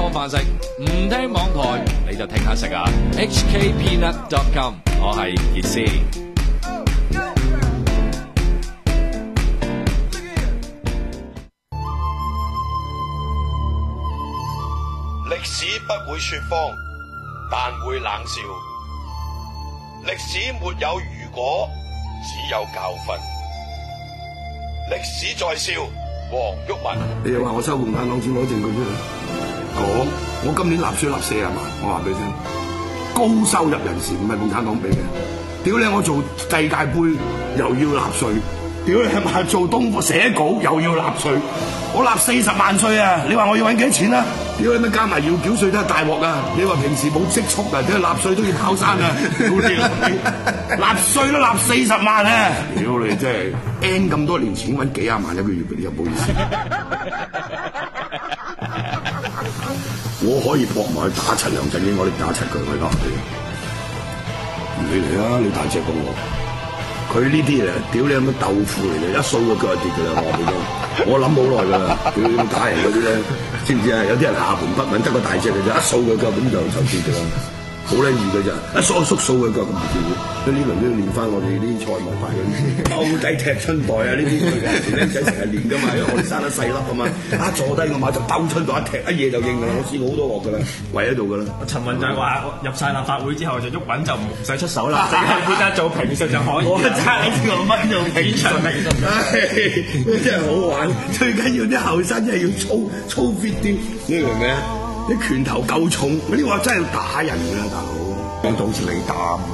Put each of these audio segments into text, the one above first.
當飯食，唔聽網台你就聽下食啊 ！hkpeanut.com， 我係傑斯。 歷史不會說謊，但會冷笑。歷史沒有如果，只有教訓。歷史在笑，黃毓民。 你又話我收共產黨錢攞證據出嚟講，我今年納稅納40萬，我話俾你聽，高收入人士唔係共產黨俾嘅。屌你，我做世界盃又要納稅，屌你係咪做東課寫稿又要納稅？我納40萬稅啊！你話我要揾幾多錢啊？屌你乜加埋要繳稅都係大鑊啊！你話平時冇積蓄啊，點解納稅都要跑山啊？屌你，納稅都納40萬啊！屌你真係 N 咁多年前揾幾廿萬一個月俾你，又唔好意思。我可以搏埋去打柒梁振英，我哋打柒佢，我而家話你嚟啊！你大隻過我。佢呢啲啊，屌你有乜豆腐嚟嘅，一掃個腳就跌㗎啦！我話俾你聽，我諗好耐㗎啦，屌你打人嗰啲咧，知唔知啊？有啲人下盤不穩，得個大隻嘅啫，一掃個腳咁就跌㗎啦，好撚易㗎咋，一縮掃個腳咁就跌嘅。所以呢輪都要練翻我哋啲賽網牌嗰啲兜底踢春袋啊！呢啲佢嘅僆仔成日練㗎嘛，因為我哋生得細粒啊嘛，一坐低個馬就兜春袋一踢，一嘢就應㗎啦。我試過好多鑊㗎啦，圍喺度㗎啦。 陳雲就係話入晒立法會之後就喐穩就唔使出手啦，淨係負責做評述就可以。我揸呢個乜做評場評述， 真係好玩。最緊要啲後生真係要操 fit 啲，你明唔明啊？啲拳頭夠重，嗰啲話真係要打人㗎啦，大佬。講到好似你打佢。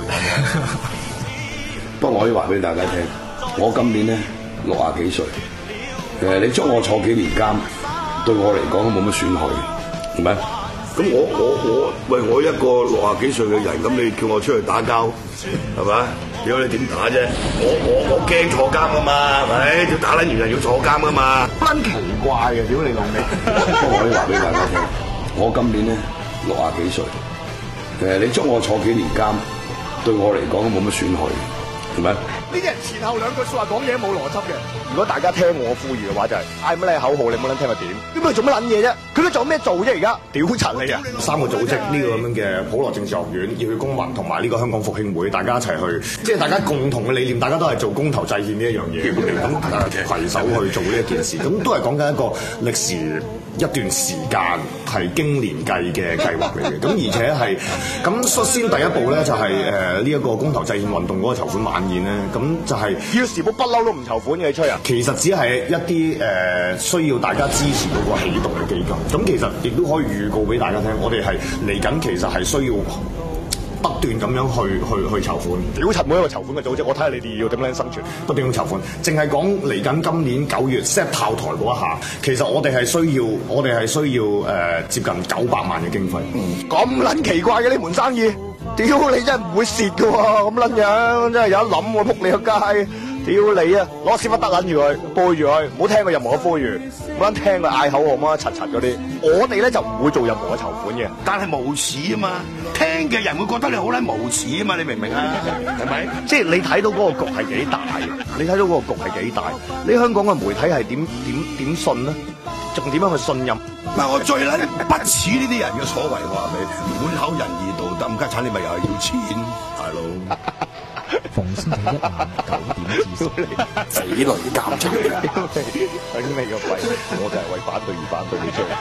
不過我可以話俾大家聽，我今年咧60幾歲，你捉我坐幾年監，對我嚟講都冇乜損害嘅，係咪？咁我一個60幾歲嘅人，咁你叫我出去打交，係咪？屌你點打啫？我驚坐監㗎嘛，係咪？要打撚完人要坐監㗎嘛？撚奇怪嘅，屌你老味！不過我可以話俾大家聽，我今年咧60幾歲，你捉我坐幾年監，對我嚟講都冇乜損害嘅，係咪？ 呢啲人前後兩句説話講嘢冇邏輯嘅。如果大家聽我呼籲嘅話，就係嗌乜嘢口號，你冇撚聽佢點？咁佢做乜撚嘢啫？佢都做咩做啫？而家屌柒你啊！3個組織呢個咁樣嘅普羅政治學院、熱血公民同埋呢個香港復興會，大家一齊去，即係大家共同嘅理念，大家都係做公投制憲呢一樣嘢，咁大家攜手去做呢一件事，咁都係講緊一個歷時一段時間係經年計嘅計劃嚟嘅，咁而且係咁率先第一步咧就係呢一個公投制憲運動嗰個籌款晚宴咧，咁就係《時報》不嬲都唔籌款嘅，你吹啊！其實只係一啲需要大家支持嗰個起動嘅基金，咁其實亦都可以預告俾大家聽，我哋係嚟緊，其實係需要不斷咁樣去籌款，屌柒每一個籌款嘅組織，我睇下你哋要點樣生存，不斷咁籌款。淨係講嚟緊今年9月 set 炮台嗰一下，其實我哋係需要接近900萬嘅經費。咁撚奇怪嘅呢門生意，屌你真係唔會蝕㗎喎，咁撚樣真係有得諗喎，撲你個街！屌你啊！攞屎忽得撚住佢，背住佢，唔好聽佢任何嘅呼籲，唔好聽佢嗌口號，乜柒柒嗰啲。我哋咧就唔會做任何嘅籌款嘅，但係無恥啊嘛！聽嘅人會覺得你好撚無恥啊嘛！你明唔明啊？係咪？即係你睇到嗰個局係幾大？你睇到嗰個局係幾大？你香港嘅媒體係點信咧？仲點樣去信任？嗱，我最撚不恥呢啲人嘅所為，我話俾你聽，滿口仁義道德，唔家產你咪又係要錢，大佬。 逢星期1晚9點至10， 死女監出嚟啦！ 等你個肺，我就係為反對而反對你出嚟。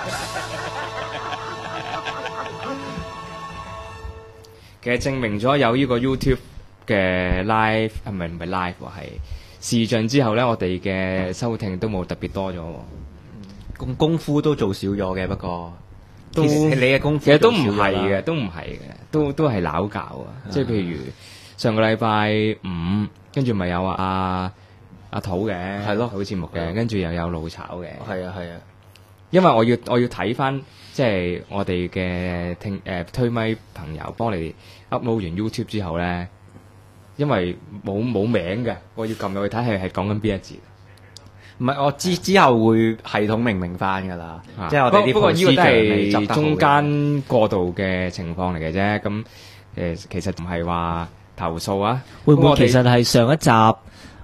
其實證明咗有呢個 YouTube 嘅 live，唔係 live 喎，係視像之後咧，我哋嘅收聽都冇特別多咗喎。 功夫都做少咗嘅，不過都其實你嘅功夫其實都唔係嘅，都係拗教啊！即係譬如上個禮拜5，跟住咪有阿土嘅，係咯，好節目嘅，跟住又有老炒嘅， 係啊。 因為我要睇翻，即係我哋嘅推咪朋友幫你 upload 完 YouTube 之後咧，因為冇名嘅，我要撳入去睇係講緊邊一節。 唔係，我之後會系統明翻㗎啦，即係我哋啲不過呢個都係中間間過渡嘅情況嚟嘅啫。咁其實唔係話投訴啊， 會唔會其實係上一集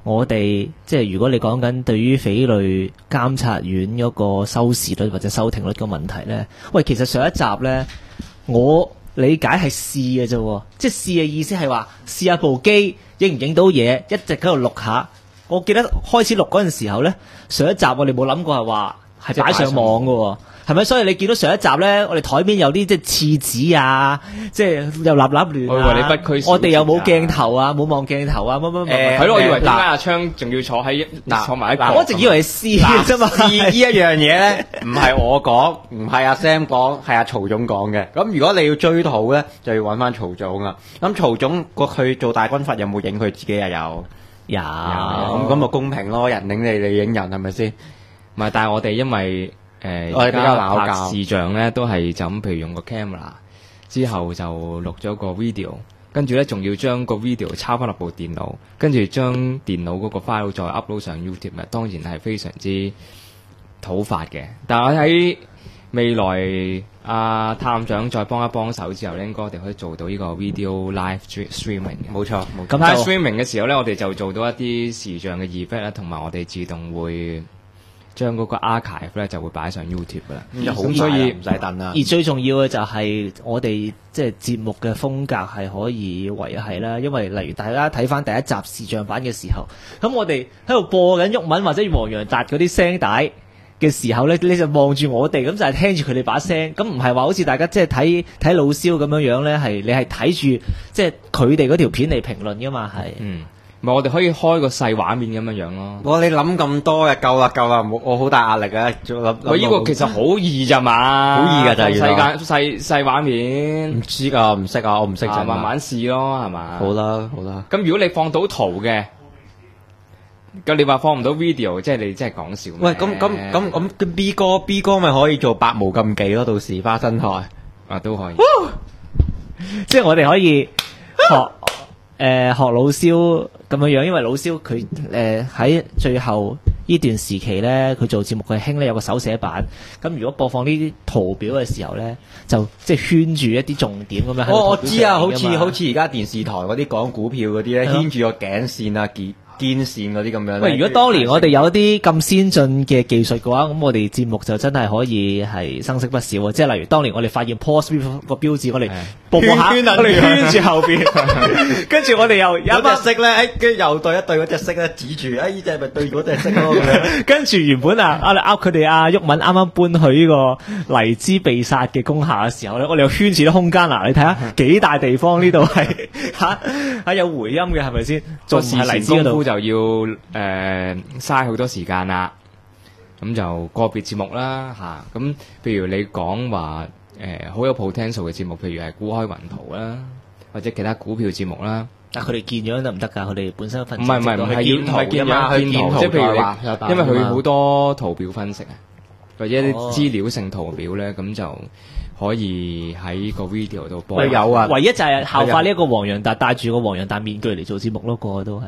我哋即係如果你講緊對於匪類監察院嗰個收視率或者收聽率嘅問題咧，喂，其實上一集咧，我理解係試嘅啫，即係試嘅意思係話試下部機影唔影到嘢，一直喺度錄下。我記得開始錄嗰陣時候咧，上一集我哋冇諗過係話係擺上網嘅喎。係咪？所以你見到上一集咧，我哋台面有啲即係廁紙啊，即係又立立亂啊。我哋又冇鏡頭啊，冇望鏡頭啊，乜乜乜。 係咯，我以為點解阿昌仲要坐埋一個？ 我一直以為係試啫嘛。 試呢一樣嘢咧，唔係我講，唔係阿 Sam 講，係阿曹總講嘅。咁如果你要追討咧，就要揾翻曹總啦。咁曹總佢做大軍閥有冇影佢自己啊？有。咁咪公平咯，人影你影人係咪先？ 唔係，但係我哋因為我哋比較鬧交視像咧，都係就咁，譬如用個 camera 之後就錄咗個 video， 跟住咧仲要將個 video 抄翻落部電腦，跟住將電腦嗰個 file 再 upload 上 YouTube， 當然係非常之土法嘅。但係我喺未來探長再幫一幫手之後咧，應該我哋可以做到呢個 video live streaming 嘅。冇錯。咁喺 streaming 嘅時候咧，我哋就做到一啲視像嘅 effect 啦，同埋我哋自動會將嗰個 archive 咧就會擺上 YouTube 噶啦， 咁所以唔使等啦。 而最重要嘅就係我哋即係節目嘅風格係可以維繫啦，因為例如大家睇翻第一集視像版嘅時候，咁我哋喺度播緊毓民或者黃洋達嗰啲聲帶嘅時候咧，你就望住我哋，咁就係聽住佢哋把聲，咁唔係話好似大家即係睇老蕭咁樣樣咧，係你係睇住即係佢哋嗰條片嚟評論噶嘛，係。 唔係，我哋可以開個細畫面咁樣樣咯。 你諗咁多嘅，夠啦，我好大壓力啊！ 喂，呢個其實好易咋嘛？ 好易㗎就係細畫面。 唔知㗎，唔識啊，我唔識就慢慢試咯，係嘛？ 好啦。 咁如果你放到圖嘅，咁你話放唔到 video， 即係你真係講笑。 喂，咁 B 哥咪可以做百無禁忌咯，到時花生台都可以。 即係我哋可以學老蕭咁樣，因為老蕭佢喺最後呢段時期咧，佢做節目佢興咧有個手寫板，咁如果播放呢啲圖表嘅時候咧，就即係圈住一啲重點咁樣。 我知啊，好似而家電視台嗰啲講股票嗰啲咧，牽住個頸線啊肩線嗰啲咁樣。 喂，如果當年我哋有啲咁先進嘅技術嘅話，咁我哋節目就真係可以係生色不少啊！即係例如當年我哋發現 pause 個標誌，我哋播下，我哋圈住後邊，跟住我哋又有隻色咧，跟住又對一對嗰隻色咧，指住，呢隻咪對嗰隻色咯咁樣。 跟住原本佢哋毓民啱啱搬去呢個黎姿被殺嘅工廈嘅時候咧，我哋又圈住啲空間嗱，你睇下幾大地方呢度係嚇有回音嘅係咪先？ 做事前功夫就要嘥好多時間啦。咁就個別節目啦嚇，咁譬如你講話好有 potential 嘅節目，譬如係股海雲圖啦，或者其他股票節目啦。 但佢哋見樣得唔得㗎？佢哋本身分唔係要見圖，即係譬如話，因為佢好多圖表分析啊，或者一啲資料性圖表咧，咁就可以喺個 video 度播。 有啊， 唯一就係效法呢一個黃洋達戴住個黃洋達面具嚟做節目咯，個個都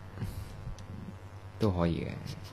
可以嘅。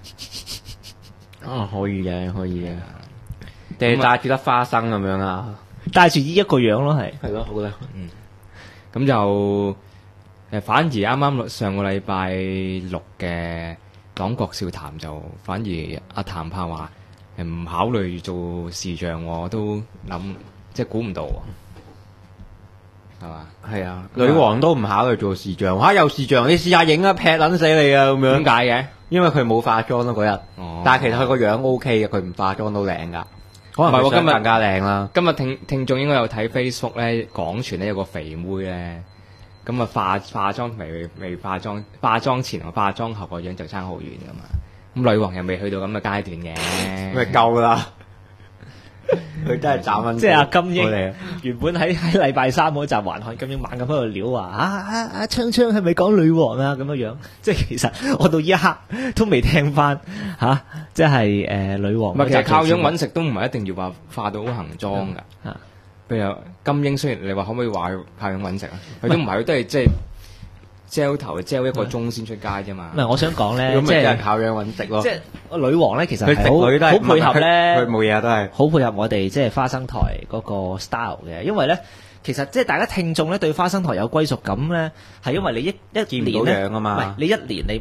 可以嘅，定係戴住粒花生咁樣啊？ 戴住依一個樣咯，係咯，好啦， 咁就反而啱啱上個禮拜六嘅黨國笑談就反而阿譚柏話唔考慮做視像，我都諗即係估唔到，係嘛？ 係啊，女王都唔考慮做視像，有視像你試下影啊，劈撚死你啊咁樣。 點解嘅？ 因為佢冇化妝咯嗰日，但係其實佢個樣 OK 嘅，佢唔化妝都靚噶。可能今日更加靚啦。 今日聽眾應該有睇 Facebook 咧，廣傳咧有個肥妹咧，咁啊化妝未化妝，化妝前同化妝後個樣就差好遠噶嘛。咁女王又未去到咁嘅階段嘅， 咪夠啦。佢真係斬蚊， 即係阿金英原本喺禮拜三嗰集環看金英猛咁喺度撩話阿昌係咪講女王啊咁樣，即係其實我到依一刻都未聽翻即係女王。 其實靠樣揾食都唔係一定要話化到好行裝噶。譬如金英，雖然你話可唔可以話佢靠樣揾食啊？佢都唔係，佢都係即係焦頭焦一個鐘先出街啫嘛。 唔係，我想講咧， 即係靠樣揾食咯。 即係女王咧，其實係好配合咧， 佢冇嘢都係好配合我哋即係花生台嗰個 style 嘅。因為咧，其實即係大家聽眾咧對花生台有歸屬感咧，係因為你一年咧，唔係你一年你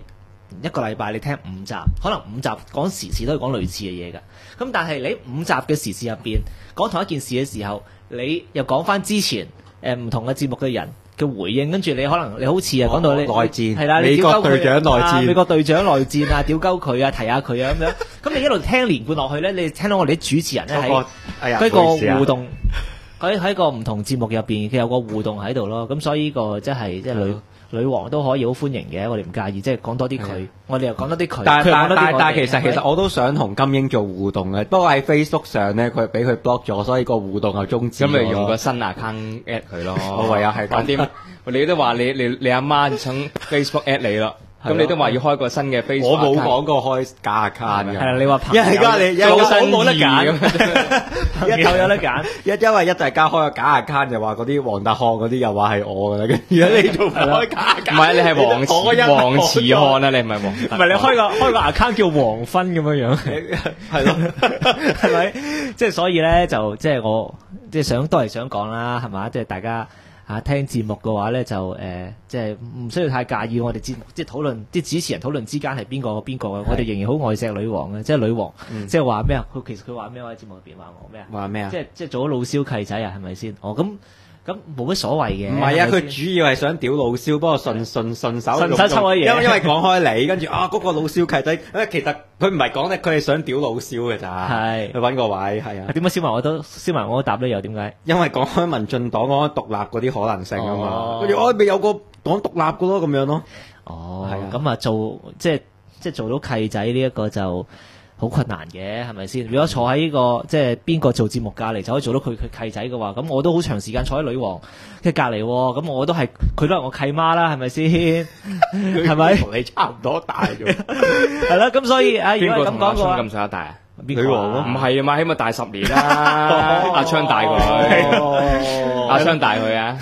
一個禮拜你聽5集，可能5集講時事都係講類似嘅嘢㗎。咁但係你5集嘅時事入邊講同一件事嘅時候，你又講翻之前唔同嘅節目嘅人嘅回應，跟住你可能你好似講到你內戰係啦， 美國隊長內戰美國隊長內戰啊，屌鳩佢啊，提下佢啊咁樣。咁你一路聽連貫落去咧，你聽到我哋啲主持人咧喺嗰個互動，喺個唔同節目入邊，佢有個互動喺度咯。咁所以呢個即係女王都可以好歡迎嘅，我哋唔介意，即係講多啲佢，我哋又講多啲佢。 但其實我都想同金英做互動嘅，不過喺 Facebook 上咧，佢俾佢 block 咗，所以個互動又終止。 咁咪用個新 account at 佢咯。 我唯有係講啲， 你都話你阿媽想 Facebook at 你啦。咁你都話要開個新嘅 Facebook， 我冇講過開假 account 嘅。 係啊，你話一係家你有冇得揀，一有得揀。 因為大家開個假 account 就話嗰啲黃達漢嗰啲又話係我㗎啦，跟住你做開假 account， 唔係你係黃慈漢啊，你唔係黃。 唔係你開個 account 叫黃昏咁樣樣， 係咯， 係咪？即係所以咧，就即係我即係都係想講啦，係嘛？即係大家。聽節目嘅話咧，就即係唔需要太介意我哋節目，即係討論啲主持人討論之間係邊個嘅，我哋仍然好愛錫女王嘅，即係女王，即係話咩啊？其實佢話咩喺節目入邊話我咩啊？ 話咩啊？ 即係做咗老蕭契仔啊？係咪先？哦咁冇乜所謂嘅。 唔係啊，佢主要係想屌老蕭，不過順手抽嘅嘢。 因為講開你，跟住嗰個老蕭契仔，其實佢唔係講咧，佢係想屌老蕭嘅咋。係，佢揾個位係啊。點解燒埋我都答咧？又點解？因為講開民進黨講開獨立嗰啲可能性啊嘛。跟住我咪有個講獨立嘅咯，咁樣咯。哦，係啊。咁啊，即係做到契仔呢一個就好困難嘅，係咪先？如果坐喺呢個即係邊個做節目隔離就可以做到佢契仔嘅話，咁我都好長時間坐喺女王嘅隔離喎，咁我都係佢都係我契媽啦，係咪先？係咪？同你差唔多大啫。係啦，咁所以如果咁講嘅話， 咁上下大啊？ 女王咯？ 唔係啊嘛，起碼大10年啦。阿昌大佢，阿昌大佢啊！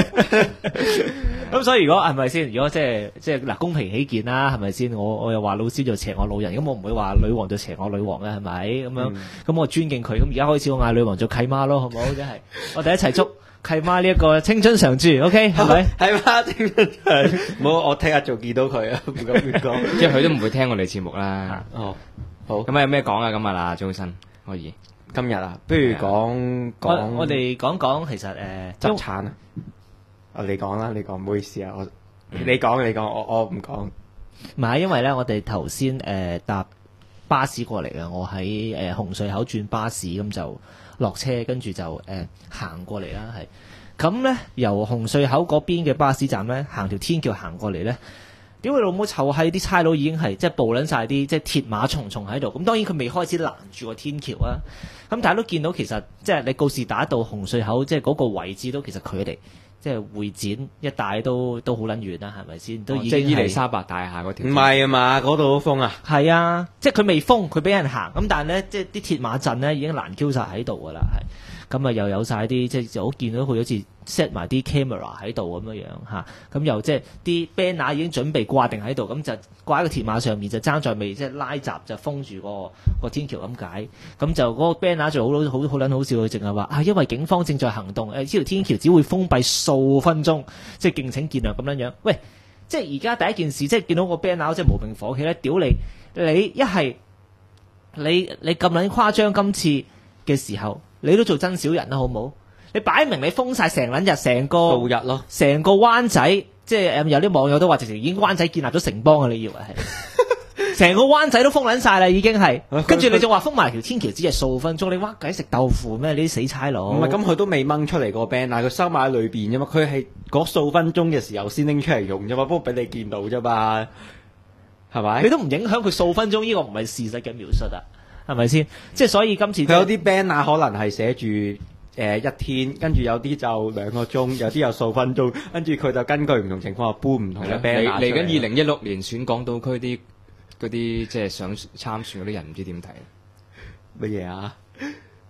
咁所以如果係咪先？如果即係嗱公平起見啦，係咪先？我又話老蕭就邪我老人，咁我唔會話女王就邪我女王嘅，係咪？咁樣咁我尊敬佢，咁而家開始我嗌女王做契媽咯，好唔好？真係我哋一齊祝契媽呢一個青春常駐 ，OK 係咪？係嘛，青春常駐。冇，我聽日仲見到佢啊，唔敢亂講。 即係佢都唔會聽我哋節目啦。 哦，好。咁有咩講啊？今日啦，早晨可以。 今日啊，不如講我哋講其實執產啊。你講啦，你講，唔好意思啊，你講，我唔講。 唔係，因為咧，我哋頭先搭巴士過嚟嘅，我喺紅隧口轉巴士，咁就落車，跟住就行過嚟啦，係。咁咧，由紅隧口嗰邊嘅巴士站咧，行條天橋行過嚟咧，屌佢老母臭閪！啲差佬已經係即係布撚晒啲即係鐵馬重重喺度。咁當然佢未開始攔住個天橋啊。咁大家都見到其實即係你告士打道紅隧口即係嗰個位置都其實距離即係會展一帶都好撚遠啦，係咪先？都已經即係伊利沙伯大廈嗰條。 唔係啊嘛，嗰度都封啊。 係啊，即係佢未封，佢俾人行。咁但係咧，即係啲鐵馬陣咧已經攔 Q 晒喺度㗎啦，係。咁啊又有晒啲即係我見到佢好似 set 埋啲 camera 喺度咁樣樣嚇，咁又即係啲 banner 已經準備掛定喺度，咁就掛喺個鐵馬上面，就爭在未即係拉閘就封住個天橋咁解，咁就嗰個 banner 就好撚好笑，佢淨係話因為警方正在行動，呢條天橋只會封閉數分鐘，即係敬請見諒咁樣樣。喂，即係而家第一件事即係見到個 banner 即係無名火氣咧，屌你一係你咁撚誇張，今次嘅時候。你都做真小人啦，好唔好？你擺明你封晒成撚日，成個數日咯， 成個灣仔，即係有啲網友都話直情已經灣仔建立咗城邦啊！你以為係？成個灣仔都封撚晒啦，已經係。跟住你仲話封埋條天橋，只係數分鐘，你挖鬼食豆腐咩？你啲死差佬！ 唔係咁，佢都未掹出嚟個 band，但係佢收埋喺裏邊啫嘛。佢係嗰數分鐘嘅時候先拎出嚟用啫嘛，不過俾你見到啫嘛，係咪？ 你都唔影響佢數分鐘，呢個唔係事實嘅描述啊！係咪先？即係所以今次佢有啲 banner 可能係寫住一天，跟住有啲就2個鐘，有啲有數分鐘，跟住佢就根據唔同情況搬唔同嘅 banner。 嚟緊2016年選港島區啲嗰啲即係想參選嗰啲人唔知點睇乜嘢啊？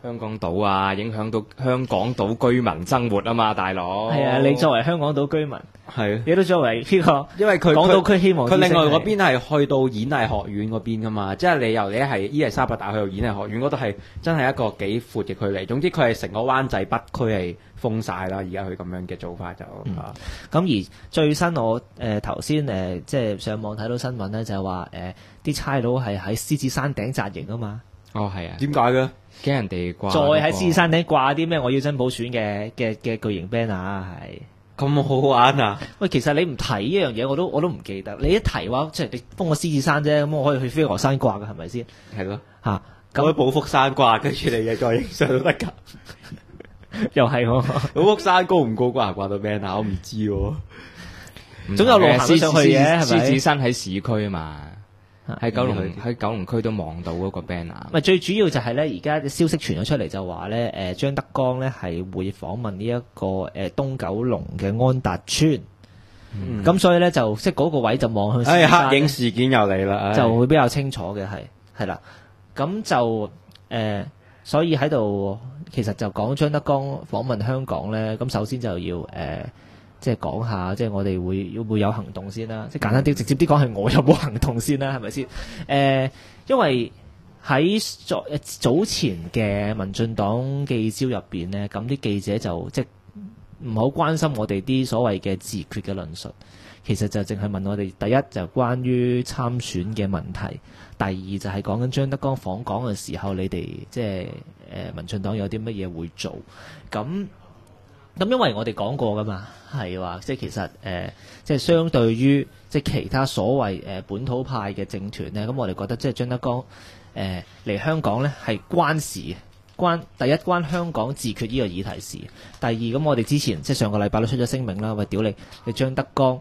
香港島啊，影響到香港島居民生活啊嘛，大佬。 係啊，你作為香港島居民， 係你都作為呢個， 因為佢港島區希望佢另外嗰邊邊係去到演藝學院嗰邊噶嘛，即係你由你係伊麗莎白大學去到演藝學院嗰度係真係一個幾闊嘅距離。總之佢係成個灣仔北區係封晒啦，而家佢咁樣嘅做法就咁而最新我頭先即係上網睇到新聞咧，就係話啲差佬係喺獅子山頂紮營啊嘛。 哦，係啊， 點解嘅？ 驚人哋掛、 再喺獅子山頂掛啲咩我要真普選嘅巨型 banner 係咁好玩啊！ 喂，其實你唔提呢樣嘢，我都唔記得。你一提話，即係你封個獅子山啫，咁我可以去飛鵝山掛嘅，係咪先？ 係咯， 嚇咁去寶福山掛，跟住你嘅再影相都得㗎。 又係喎， 寶福山高唔高掛到 banner？我唔知喎。 總有路行到上去嘅，係咪？ 獅子山喺市區啊嘛。喺九嗯龍區都望到嗰個 banner。 咪最主要就係咧，而家消息傳咗出嚟就話咧，張德江咧係會訪問呢一個東九龍嘅安達邨。咁所以咧就即係嗰個位就望向獅子山黑影事件又嚟啦， 就會比較清楚嘅係啦。咁就所以喺度其實就講張德江訪問香港咧，咁首先就要即係講下，即係我哋會有行動先啦。即係簡單啲、直接啲講，係我有冇行動先啦，係咪先？因為喺早前嘅民進黨記招入邊呢，咁啲記者就即係唔好關心我哋啲所謂嘅自決嘅論述，其實就淨係問我哋第一就關於參選嘅問題，第二就係講緊張德江訪港嘅時候，你哋即係民進黨有啲乜嘢會做咁。因為我哋講過噶嘛，係話即係其實即係相對於即係其他所謂本土派嘅政團咧，咁我哋覺得即係張德江嚟香港咧係關事嘅，第一關香港自決呢個議題事，第二咁我哋之前即係上個禮拜都出咗聲明啦，喂屌你張德江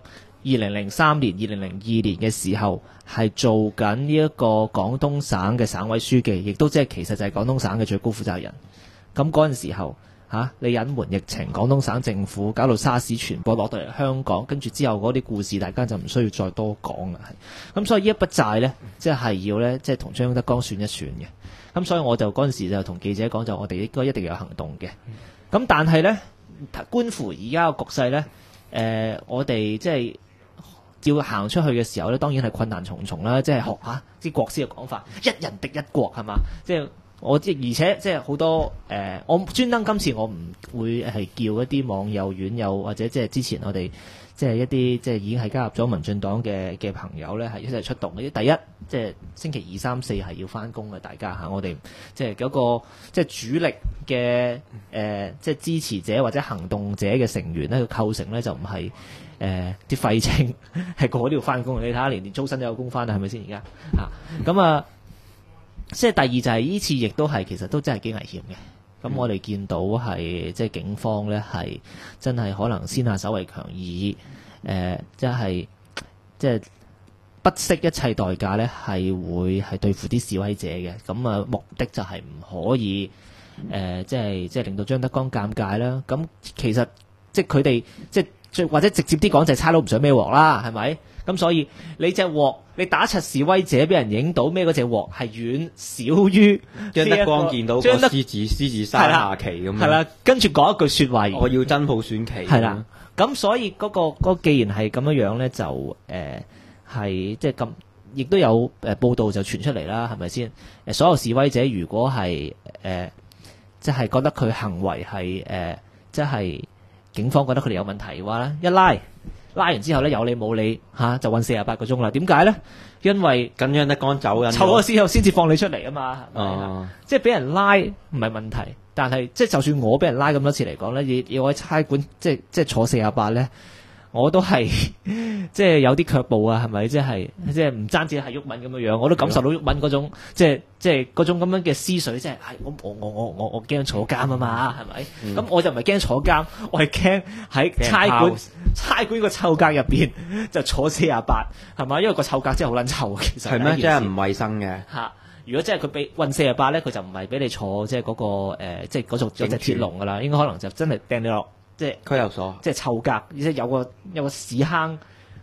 2003年、2002年嘅時候係做緊呢一個廣東省嘅省委書記，亦都即係其實就係廣東省嘅最高負責人，咁嗰陣時候。你隱瞞疫情，廣東省政府搞到沙士傳播落到嚟香港，跟住之後嗰啲故事，大家就唔需要再多講啦。咁所以呢一筆債呢，即係要呢，即係同張德江算一算嘅。咁所以我就嗰陣時就同記者講，就我哋應該一定要有行動嘅。咁但係呢，觀乎而家個局勢呢，我哋即係要行出去嘅時候呢，當然係困難重重啦。即係學下啲國師嘅講法，一人敵一國係嘛？即係。而且即係好多我專登今次我唔會係叫一啲網友、院友或者即係之前我哋即係一啲即係已經係加入咗民進黨嘅朋友咧，係一齊出動嘅。第一，即係星期2、3、4係要翻工嘅，大家嚇我哋即係嗰個即係主力嘅即係支持者或者行動者嘅成員咧，佢構成咧就唔係啲廢青，係個個都要翻工。你睇下，連租薪都有工翻啦，係咪先而家嚇咁啊？即係第二就係呢次亦都係其實都真係幾危險嘅。咁我哋見到係即係警方咧係真係可能先下手為強，以即係不惜一切代價咧係會係對付啲示威者嘅。咁啊目的就係唔可以即係令到張德江尷尬啦。咁其實即係佢哋即係或者直接啲講就係差佬唔想孭鑊啦，係咪？咁所以你隻鑊，你打柒示威者俾人影到咩嗰隻鑊係遠少於張德江見到個獅子山下旗咁樣， 係啦，跟住講一句説話， 我要真普選旗， 係啦。咁所以嗰既然係咁樣樣咧，就係即係咁，亦都有報道就傳出嚟啦，係咪先？所有示威者如果係即係覺得佢行為係即係警方覺得佢哋有問題嘅話咧，一拉完之後咧，有理冇理就韞48個鐘啦。點解咧？因為緊張德江走緊， 湊咗之後先至放你出嚟啊嘛。哦，即係俾人拉唔係問題，但係即係就算我俾人拉咁多次嚟講咧，要我喺差館即係坐48咧，我都係即係有啲卻步啊，係咪？即係唔單止係毓民咁樣樣，我都感受到毓民嗰種即係嗰種咁樣嘅思緒，即係我驚坐監啊嘛，係咪？咁我就唔係驚坐監，我係驚喺差館個臭格入邊就坐48，係嘛？因為個臭格真係好撚臭，其實係咩？真係唔衛生嘅嚇。如果真係佢俾韞48咧，佢就唔係俾你坐即係嗰個即係嗰種有隻鐵籠噶啦，應該可能就真係掟你落。即係拘留所， 即係臭格，而且有個屎坑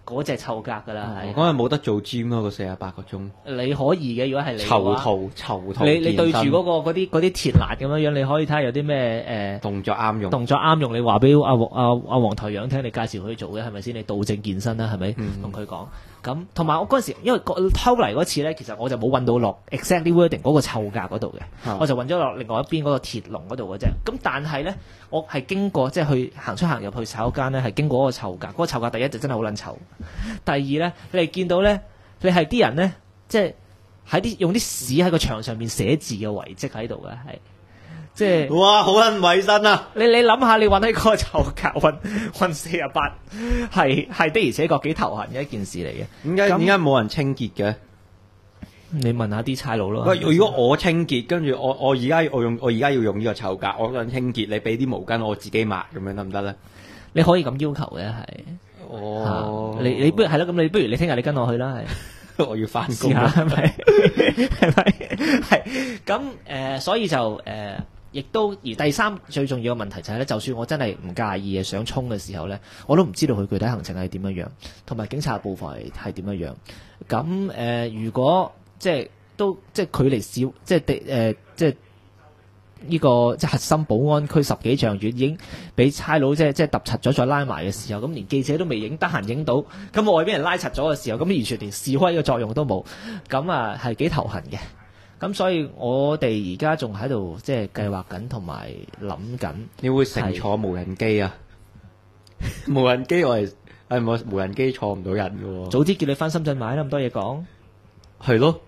嗰隻臭格㗎啦，係。 嗰日冇得做 gym 咯，個48個鐘。 你可以嘅，如果係你嘅話囚徒你對住健身嗰啲鐵欄咁樣樣，你可以睇下有啲咩動作啱用。 動作啱用，你話俾阿黃台陽聽，你介紹佢做嘅係咪先？你道正健身啦，係咪？同佢講。咁同埋我嗰陣時，因為偷嚟嗰次咧，其實我就冇運到落 exactly wording 嗰個臭格嗰度嘅，我就運咗落另外一邊嗰個鐵籠嗰度嘅啫。咁但係咧，我係經過即係去行出行入去洗手間咧，係經過嗰個臭格。嗰個臭格第一就真係好撚臭，第二咧，你係見到咧，你係啲人咧，即係喺用啲屎喺個牆上面寫字嘅遺跡喺度嘅，係。即係哇，好撚衞生啊！ 你諗下，你揾喺嗰個臭格運48，係的而且確幾頭痕嘅一件事嚟嘅。 點解冇人清潔嘅？ 你問下啲差佬咯。 喂，如果我清潔，跟住我而家要用呢個臭格，我想清潔，你俾啲毛巾我自己抹咁樣得唔得咧？ 你可以咁要求嘅係。 哦， 你不如係咯，咁你不如你聽日你跟我去啦，係。 我要翻工係咪？係咪？係咁所以就亦都而第三最重要嘅問題就係咧，就算我真係唔介意嘅想衝嘅時候咧，我都唔知道佢具體行程係點樣樣，同埋警察嘅步伐係點樣樣。咁如果即係距離少即係呢個即係核心保安區10幾丈遠，已經俾差佬即係揼柒咗再拉埋嘅時候，咁連記者都未得閒影到，咁我俾人拉柒咗嘅時候，咁完全連示威嘅作用都冇，咁啊係幾頭痕嘅。咁所以我哋而家仲喺度即係計劃緊同埋諗緊。你會乘坐無人機啊？無人機我無人機坐唔到人嘅喎。 早啲叫你翻深圳買啦，咁多嘢講。 係咯。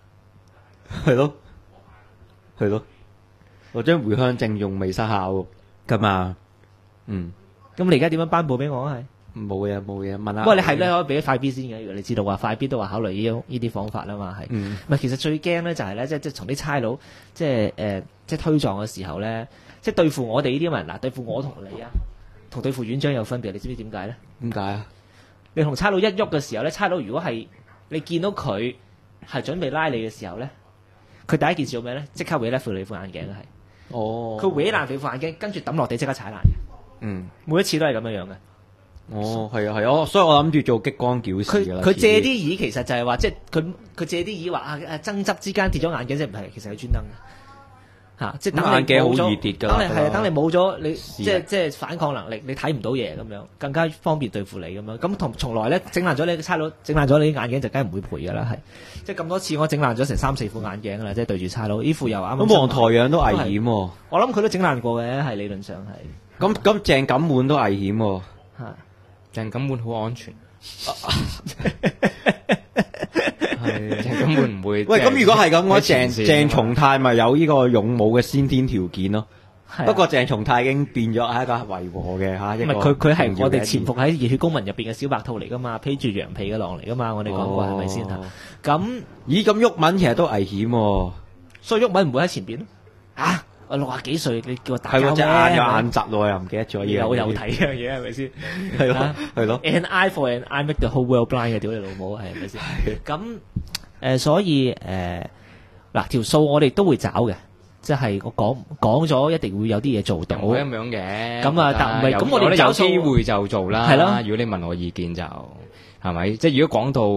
我張回鄉證仲未失效㗎嘛。 咁你而家點樣頒佈俾我係？ 冇嘢，問下。 不過你係咧可以俾快 B 先嘅，如果你知道話快 B 都話考慮呢啲方法啦嘛，係。唔係其實最驚咧就係咧，即係從啲差佬即係推撞嘅時候咧，即係對付我哋呢啲人嗱，對付我同你啊，同對付院長有分別，你知唔知點解咧？ 點解啊？ 你同差佬一喐嘅時候咧，差佬如果係你見到佢係準備拉你嘅時候咧，佢第一件事做咩咧？即刻搲甩你副眼鏡係。 哦。 佢搲爛你副眼鏡，跟住抌落地即刻踩爛嘅。每一次都係咁樣樣嘅。 哦，係啊，所以我諗住做激光矯視㗎啦。 佢借啲耳其實就係話，即係佢借啲耳話爭執之間跌咗眼鏡，即係唔係？其實係專登嘅嚇，即係等你眼鏡好易跌㗎啦。 等你冇咗你即係反抗能力，你睇唔到嘢咁樣，更加方便對付你咁樣。咁從來咧整爛咗你嘅差佬，整爛咗你啲眼鏡就梗係唔會賠㗎啦，係。即係咁多次我整爛咗成3-4副眼鏡㗎啦，即係對住差佬，呢副又啱。 咁黃台陽都危險喎。 我諗佢都整爛過嘅，係理論上係。 咁鄭錦滿都危險喎。 嚇。 鄭錦滿好安全，係鄭錦滿唔會。 喂，咁如果係咁，我鄭松泰咪有呢個勇武嘅先天條件咯。不過鄭松泰已經變咗係一個維和嘅嚇一個。 佢係我哋潛伏喺熱血公民入邊嘅小白兔嚟噶嘛，披住羊皮嘅狼嚟噶嘛，我哋講過係咪先嚇？咁咦，咁毓民其實都危險喎， 所以毓民唔會喺前邊咯。啊！我60幾歲，你叫我打交咩？ 係喎，隻眼有眼疾喎，又唔記得咗嘢。 有睇樣嘢係咪先？ 係咯。 An eye for an eye make the whole world blind 嘅，屌你老母係咪先？咁所以嗱條數我哋都會找嘅，即係我講咗一定會有啲嘢做到。 咁樣嘅。 咁啊，但唔係咁，我哋有機會就做啦。 係咯。 如果你問我意見就係咪？即係如果講到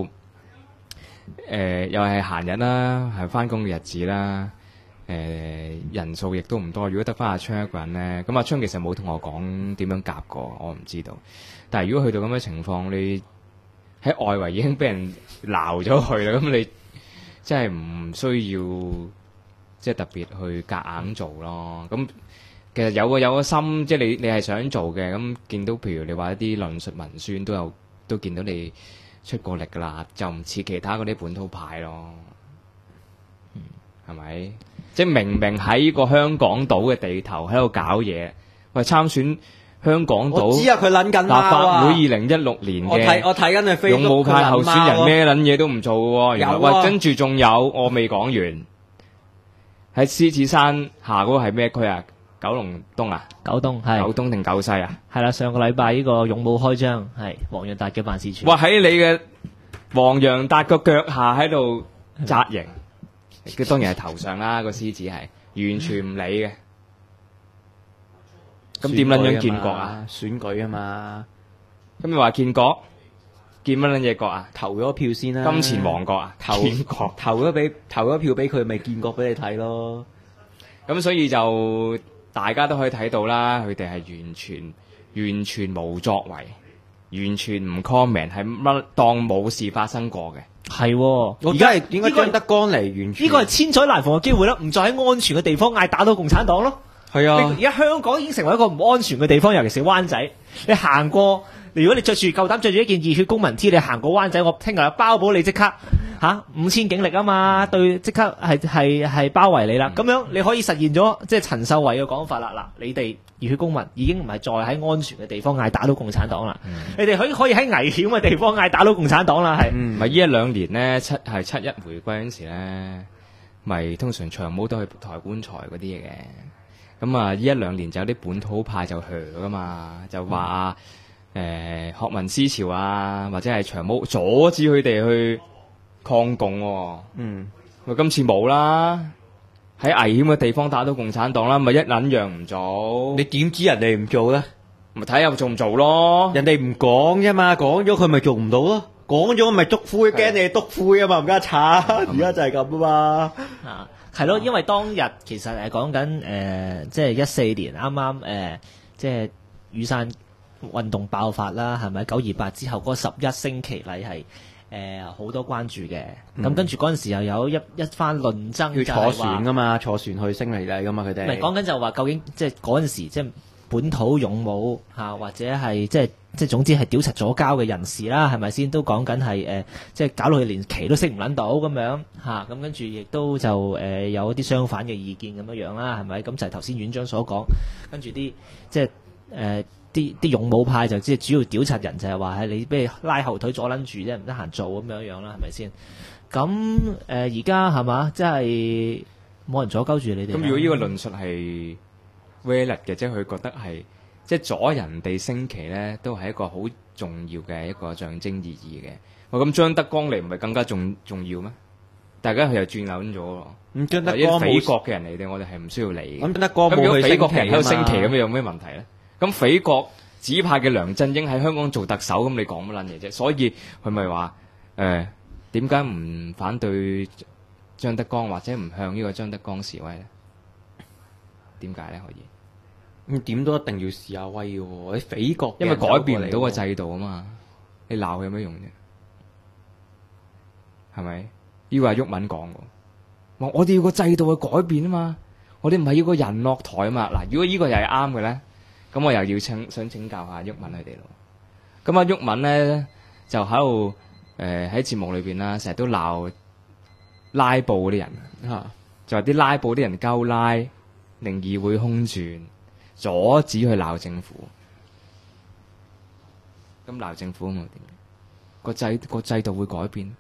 又係閒日啦，係翻工嘅日子啦。人數亦都唔多，如果得翻阿昌一個人咧，咁阿昌其實冇同我講點樣夾過，我唔知道。但係如果去到咁嘅情況，你喺外圍已經俾人鬧咗去啦，咁你真係唔需要即係特別去夾硬做咯。咁其實有個心，即係你係想做嘅，咁見到譬如你話一啲論述文宣都見到你出過力㗎啦，就唔似其他嗰啲本土派咯，係咪？即係明明喺個香港島嘅地頭喺度搞嘢，喂參選香港島， 我知啊，佢撚緊立法會2016年嘅， 我睇緊佢 Facebook 勇武派候選人咩撚嘢都唔做嘅喎，原來喂跟住仲有我未講完，喺獅子山下嗰個係咩區啊？九龍東啊？ 九東係九東定九西啊？ 係啦，上個禮拜呢個勇武開張係黃洋達嘅辦事處， 哇喺你嘅黃洋達個腳下喺度紮營。佢當然係頭上啦，個獅子係完全唔理嘅。咁點撚樣建國啊？ 選舉啊嘛。 咁你話建國建乜撚嘢國啊？ 投咗票先啦。 金錢王國啊？ 投建國。 投咗票俾佢，咪建國俾你睇咯。 咁所以就大家都可以睇到啦，佢哋係完全無作為，完全唔 comment，係乜當冇事發生過嘅。 係喎， 而家係點解張德江嚟完全？ 呢個係千載難逢嘅機會啦，唔再喺安全嘅地方嗌打倒共產黨咯。 係啊， 而家香港已經成為一個唔安全嘅地方，尤其是灣仔。你行過，如果你夠膽着住一件熱血公民 T，你行過灣仔，我聽日包保你即刻5000警力啊嘛，對，即刻係包圍你啦。咁樣你可以實現咗即係陳秀慧嘅講法啦。嗱，你哋熱血公民已經唔係再喺安全嘅地方嗌打倒共產黨啦，你哋可以喺危險嘅地方嗌打倒共產黨啦。係， 咪呢一兩年咧七一回歸嗰陣時咧，咪通常長毛都去抬棺材嗰啲嘢嘅。咁啊，呢一兩年就有啲本土派就㗎嘛，就話學民思潮啊，或者係長毛阻止佢哋去抗共喎。佢今次冇啦，喺危險嘅地方打倒共產黨啦，咪一撚樣唔做。 你點知人哋唔做咧？ 咪睇下做唔做咯。 人哋唔講啫嘛，講咗佢咪做唔到咯。講咗咪篤灰，驚你篤灰啊嘛，唔加慘。而家就係咁啊嘛。 係咯，因為當日其實講緊即係14年啱啱即係雨傘運動爆發啦，係咪928之後嗰11星期嚟係好多關注嘅。咁跟住嗰陣時又有一番論爭， 要坐船噶嘛，坐船去星嚟噶嘛，佢哋。 唔係講緊就話究竟即係嗰陣時即係本土勇武或者係即係總之係屌柒左膠嘅人士啦，係咪先都講緊係即係搞到佢連旗都識唔撚到咁樣咁跟住亦都就有一啲相反嘅意見咁樣啦，係咪？咁就係頭先院長所講，跟住啲即係啲勇武派就即係主要屌柒人，就係話係你俾你拉後腿阻撚住啫，唔得閒做咁樣啦，係咪先？咁而家係嘛，即係冇人阻鳩住你哋。 咁如果呢個論述係 valid 嘅，即係佢覺得係即係阻人哋升旗咧，都係一個好重要嘅一個象徵意義嘅。咁張德江嚟唔係更加重要咩？大家佢又轉扭咗咯。 咁張德江啲匪國嘅人嚟嘅，我哋係唔需要理嘅。 咁張德江咁如果冇去匪國嘅人喺度升旗升旗咁，有咩問題咧？咁匪國指派嘅梁振英喺香港做特首，咁你講乜撚嘢啫？所以佢咪話點解唔反對張德江，或者唔向呢個張德江示威咧？點解咧可以？ 咁點都一定要試下威嘅喎，啲匪國因為改變唔到個制度啊嘛，你鬧佢有咩用啫？係咪？呢個係毓民講嘅，我哋要個制度去改變啊嘛，我哋唔係要個人落台啊嘛。嗱，如果呢個又係啱嘅咧，咁我又要想請教下毓民佢哋咯。咁啊，毓民咧就喺度喺節目裏邊啦，成日都鬧拉布嗰啲人，就話啲拉布啲人鳩拉，令議會空轉，阻止去鬧政府。咁鬧政府咁又點？個制度會改變？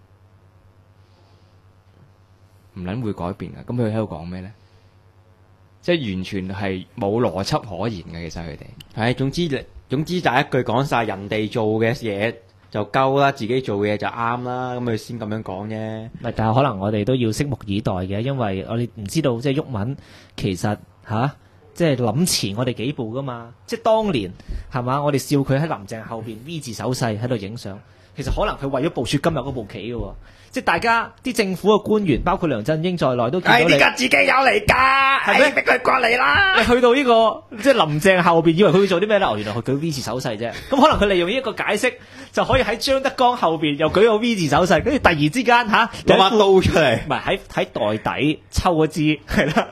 唔撚會改變嘅。咁佢喺度講咩咧？即係完全係冇邏輯可言嘅。其實佢哋係總之就係一句講晒，人哋做嘅嘢就鳩啦，自己做嘅嘢就啱啦，咁佢先咁樣講啫。 唔係，但係可能我哋都要拭目以待嘅，因為我哋唔知道即係毓民其實即係諗前我哋幾步噶嘛。即係當年係嘛，我哋笑佢喺林鄭後邊 V 字手勢喺度影相，其實可能佢為咗部署今日嗰部棋嘅喎。即係大家啲政府嘅官員，包括梁振英在內，都見到你。呢個自己有嚟㗎，係咪逼佢過嚟啦？你去到呢個即係林鄭後邊，以為佢會做啲咩咧？原來佢舉 V 字手勢啫。咁可能佢利用呢一個解釋，就可以喺張德江後邊又舉個 V 字手勢，跟住突然之間攞把刀出嚟，唔係喺袋底抽嗰支係啦。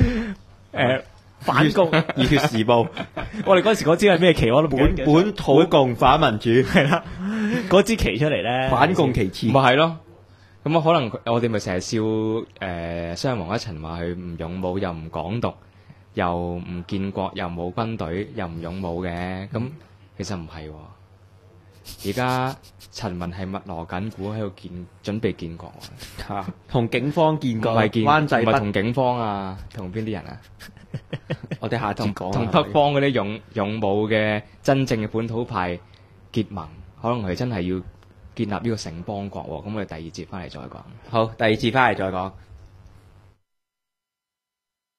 反共熱血時報， 我哋嗰時嗰支係咩旗？我都本土共反民主係啦，嗰支旗出嚟咧， 反共旗幟， 咪係咯。咁可能我哋咪成日笑雙王一陳話佢唔勇武，又唔港獨，又唔建國，又冇軍隊，又唔勇武嘅。咁其實唔係喎。而家陳雲係密鑼緊鼓喺度準備建國喎。 同警方建國， 灣仔唔係同警方啊，同邊啲人啊？ 我哋下次講同北方嗰啲勇武嘅真正嘅本土派結盟，可能佢真係要建立呢個城邦國喎。咁我哋第二節翻嚟再講。 好，第二節翻嚟再講。